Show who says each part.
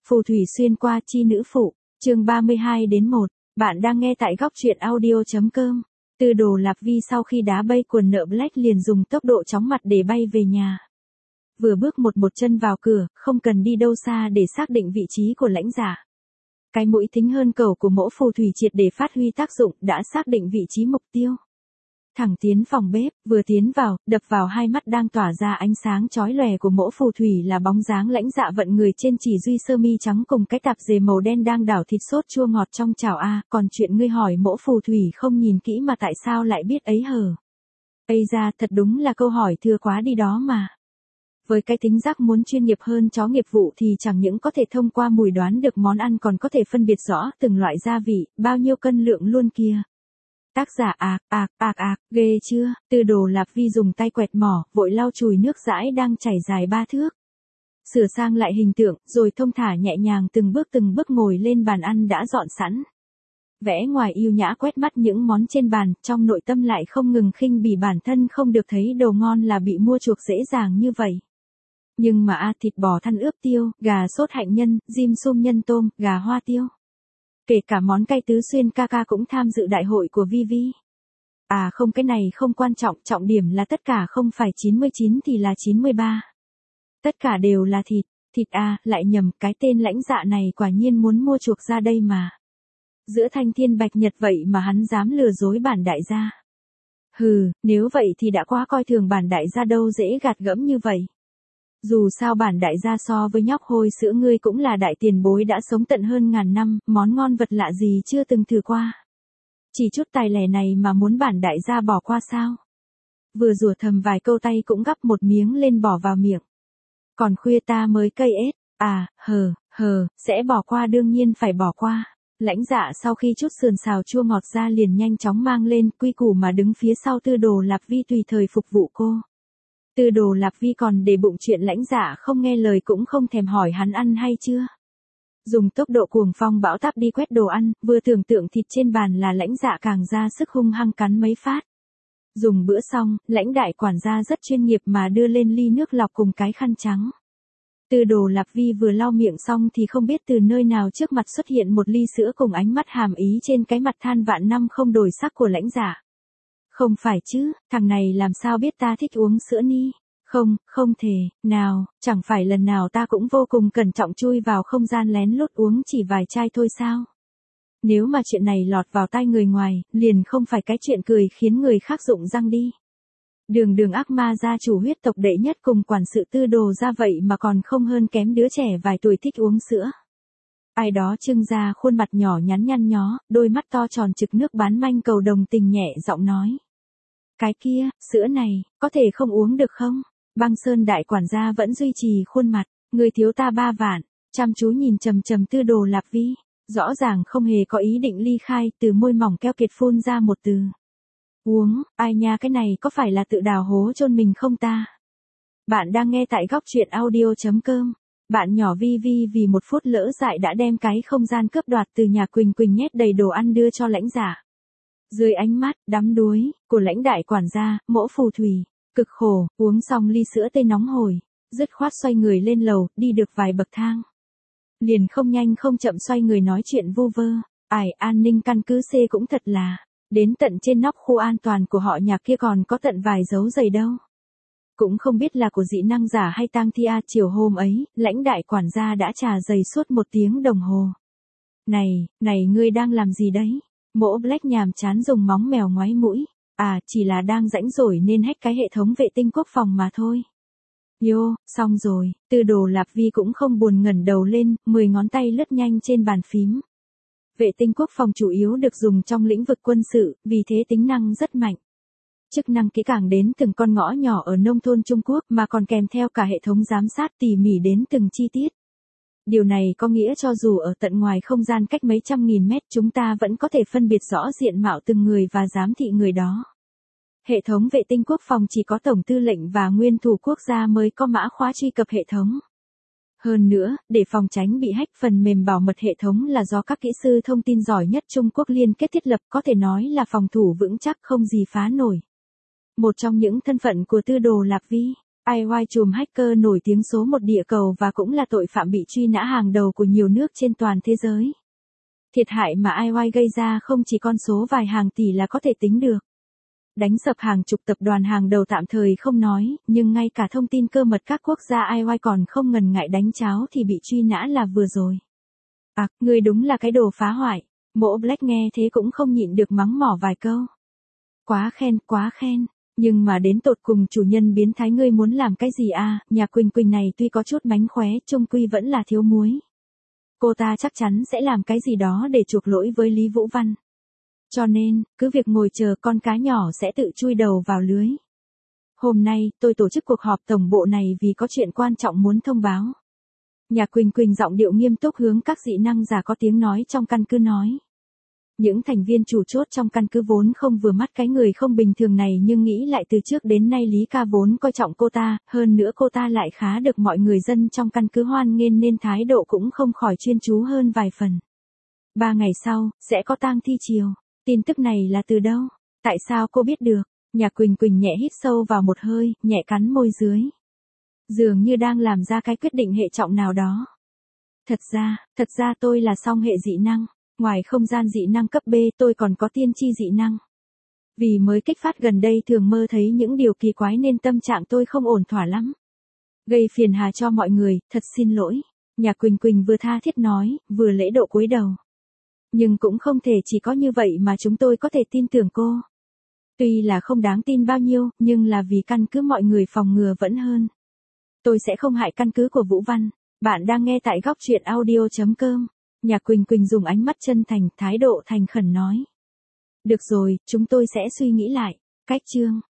Speaker 1: Phù thủy xuyên qua chi nữ phụ, chương 32-1, bạn đang nghe tại góc truyện audio.com. Tư Đồ Lạp Vi sau khi đá bay quần nợ Black liền dùng tốc độ chóng mặt để bay về nhà. Vừa bước một chân vào cửa, không cần đi đâu xa để xác định vị trí của lãnh giả. Cái mũi thính hơn cầu của mỗ phù thủy triệt để phát huy tác dụng, đã xác định vị trí mục tiêu. Thẳng tiến phòng bếp, vừa tiến vào, đập vào hai mắt đang tỏa ra ánh sáng chói lòe của mỗ phù thủy là bóng dáng lãnh dạ vận người trên chỉ duy sơ mi trắng cùng cái tạp dề màu đen đang đảo thịt sốt chua ngọt trong chảo a. Còn chuyện ngươi hỏi mỗ phù thủy không nhìn kỹ mà tại sao lại biết ấy hờ? Ây ra, thật đúng là câu hỏi thừa quá đi đó mà. Với cái tính giác muốn chuyên nghiệp hơn chó nghiệp vụ thì chẳng những có thể thông qua mùi đoán được món ăn còn có thể phân biệt rõ từng loại gia vị, bao nhiêu cân lượng luôn kia. Tác giả ghê chưa? Tư Đồ Lạp Vi dùng tay quẹt mỏ, vội lau chùi nước dãi đang chảy dài 3 thước. Sửa sang lại hình tượng, rồi thông thả nhẹ nhàng từng bước ngồi lên bàn ăn đã dọn sẵn. Vẽ ngoài yêu nhã quét mắt những món trên bàn, trong nội tâm lại không ngừng khinh bỉ bản thân không được thấy đồ ngon là bị mua chuộc dễ dàng như vậy. Nhưng mà thịt bò thăn ướp tiêu, gà sốt hạnh nhân, dim sum nhân tôm, gà hoa tiêu. Kể cả món cay tứ xuyên ca ca cũng tham dự đại hội của Vivi. Không, cái này không quan trọng, trọng điểm là tất cả không phải 99 thì là 93. Tất cả đều là thịt lại nhầm, cái tên lãnh dạ này quả nhiên muốn mua chuộc ra đây mà. Giữa thanh thiên bạch nhật vậy mà hắn dám lừa dối bản đại gia. Hừ, nếu vậy thì đã quá coi thường bản đại gia đâu dễ gạt gẫm như vậy. Dù sao bản đại gia so với nhóc hôi sữa ngươi cũng là đại tiền bối đã sống tận hơn ngàn năm, món ngon vật lạ gì chưa từng thử qua. Chỉ chút tài lẻ này mà muốn bản đại gia bỏ qua sao? Vừa rủa thầm vài câu tay cũng gắp một miếng lên bỏ vào miệng. Còn khuya ta mới cây ết, sẽ bỏ qua đương nhiên phải bỏ qua. Lãnh dạ sau khi chút sườn xào chua ngọt ra liền nhanh chóng mang lên quy củ mà đứng phía sau Tư Đồ Lạp Vi tùy thời phục vụ cô. Tư Đồ Lạp Vi còn để bụng chuyện lãnh dạ không nghe lời cũng không thèm hỏi hắn ăn hay chưa. Dùng tốc độ cuồng phong bão táp đi quét đồ ăn, vừa tưởng tượng thịt trên bàn là lãnh dạ càng ra sức hung hăng cắn mấy phát. Dùng bữa xong, lãnh đại quản gia rất chuyên nghiệp mà đưa lên ly nước lọc cùng cái khăn trắng. Tư Đồ Lạp Vi vừa lau miệng xong thì không biết từ nơi nào trước mặt xuất hiện một ly sữa cùng ánh mắt hàm ý trên cái mặt than vạn năm không đổi sắc của lãnh dạ. Không phải chứ, thằng này làm sao biết ta thích uống sữa ni? Không thể, nào, chẳng phải lần nào ta cũng vô cùng cẩn trọng chui vào không gian lén lút uống chỉ vài chai thôi sao? Nếu mà chuyện này lọt vào tai người ngoài, liền không phải cái chuyện cười khiến người khác rụng răng đi. Đường ác ma gia chủ huyết tộc đệ nhất cùng quản sự Tư Đồ ra vậy mà còn không hơn kém đứa trẻ vài tuổi thích uống sữa. Ai đó trưng ra khuôn mặt nhỏ nhắn nhăn nhó, đôi mắt to tròn trực nước bán manh cầu đồng tình nhẹ giọng nói. Cái kia, sữa này, có thể không uống được không? Băng Sơn đại quản gia vẫn duy trì khuôn mặt, người thiếu ta 3 vạn, chăm chú nhìn chầm Tư Đồ Lạp Vi, rõ ràng không hề có ý định ly khai, từ môi mỏng keo kiệt phun ra một từ. Uống, ai nha cái này có phải là tự đào hố chôn mình không ta? Bạn đang nghe tại góc truyện audio.com. Bạn nhỏ Vi vì một phút lỡ dại đã đem cái không gian cướp đoạt từ nhà Quỳnh nhét đầy đồ ăn đưa cho lãnh giả. Dưới ánh mắt đắm đuối của lãnh đại quản gia, mỗ phù thủy, cực khổ, uống xong ly sữa tê nóng hổi, dứt khoát xoay người lên lầu, đi được vài bậc thang. Liền không nhanh không chậm xoay người nói chuyện vu vơ, an ninh căn cứ C cũng thật là, đến tận trên nóc khu an toàn của họ nhà kia còn có tận vài dấu giày đâu. Cũng không biết là của dị năng giả hay tang thi chiều hôm ấy, lãnh đại quản gia đã trà giày suốt 1 tiếng đồng hồ. Này ngươi đang làm gì đấy? Mỗ Black nhàm chán dùng móng mèo ngoáy mũi. Chỉ là đang rãnh rỗi nên hack cái hệ thống vệ tinh quốc phòng mà thôi. Xong rồi, Tư Đồ Lạp Vi cũng không buồn ngẩng đầu lên, 10 ngón tay lướt nhanh trên bàn phím. Vệ tinh quốc phòng chủ yếu được dùng trong lĩnh vực quân sự, vì thế tính năng rất mạnh. Chức năng kỹ càng đến từng con ngõ nhỏ ở nông thôn Trung Quốc mà còn kèm theo cả hệ thống giám sát tỉ mỉ đến từng chi tiết. Điều này có nghĩa cho dù ở tận ngoài không gian cách mấy trăm nghìn mét chúng ta vẫn có thể phân biệt rõ diện mạo từng người và giám thị người đó. Hệ thống vệ tinh quốc phòng chỉ có tổng tư lệnh và nguyên thủ quốc gia mới có mã khóa truy cập hệ thống. Hơn nữa, để phòng tránh bị hack, phần mềm bảo mật hệ thống là do các kỹ sư thông tin giỏi nhất Trung Quốc liên kết thiết lập, có thể nói là phòng thủ vững chắc không gì phá nổi. Một trong những thân phận của Tư Đồ Lạp Vi, IY trùm hacker nổi tiếng số một địa cầu và cũng là tội phạm bị truy nã hàng đầu của nhiều nước trên toàn thế giới. Thiệt hại mà IY gây ra không chỉ con số vài hàng tỷ là có thể tính được. Đánh sập hàng chục tập đoàn hàng đầu tạm thời không nói, nhưng ngay cả thông tin cơ mật các quốc gia IY còn không ngần ngại đánh cháo thì bị truy nã là vừa rồi. À, ngươi đúng là cái đồ phá hoại. Mỗ Black nghe thế cũng không nhịn được mắng mỏ vài câu. Quá khen. Nhưng mà đến tột cùng chủ nhân biến thái ngươi muốn làm cái gì à, nhà Quỳnh Quỳnh này tuy có chút mánh khóe, chung quy vẫn là thiếu muối. Cô ta chắc chắn sẽ làm cái gì đó để chuộc lỗi với Lý Vũ Văn. Cho nên, cứ việc ngồi chờ con cá nhỏ sẽ tự chui đầu vào lưới. Hôm nay, tôi tổ chức cuộc họp tổng bộ này vì có chuyện quan trọng muốn thông báo. Nhà Quỳnh Quỳnh giọng điệu nghiêm túc hướng các dị năng giả có tiếng nói trong căn cứ nói. Những thành viên chủ chốt trong căn cứ vốn không vừa mắt cái người không bình thường này nhưng nghĩ lại từ trước đến nay Lý Ca vốn coi trọng cô ta, hơn nữa cô ta lại khá được mọi người dân trong căn cứ hoan nghênh nên thái độ cũng không khỏi chuyên chú hơn vài phần. 3 ngày sau, sẽ có tang thi chiều. Tin tức này là từ đâu? Tại sao cô biết được? Nhà Quỳnh Quỳnh nhẹ hít sâu vào một hơi, nhẹ cắn môi dưới. Dường như đang làm ra cái quyết định hệ trọng nào đó. Thật ra tôi là song hệ dị năng. Ngoài không gian dị năng cấp B tôi còn có tiên tri dị năng. Vì mới kích phát gần đây thường mơ thấy những điều kỳ quái nên tâm trạng tôi không ổn thỏa lắm. Gây phiền hà cho mọi người, thật xin lỗi. Nhà Quỳnh Quỳnh vừa tha thiết nói, vừa lễ độ cúi đầu. Nhưng cũng không thể chỉ có như vậy mà chúng tôi có thể tin tưởng cô. Tuy là không đáng tin bao nhiêu, nhưng là vì căn cứ mọi người phòng ngừa vẫn hơn. Tôi sẽ không hại căn cứ của Vũ Văn. Bạn đang nghe tại góc truyện audio.com. Nhà Quỳnh Quỳnh dùng ánh mắt chân thành, thái độ thành khẩn nói. Được rồi, chúng tôi sẽ suy nghĩ lại. Cách chương.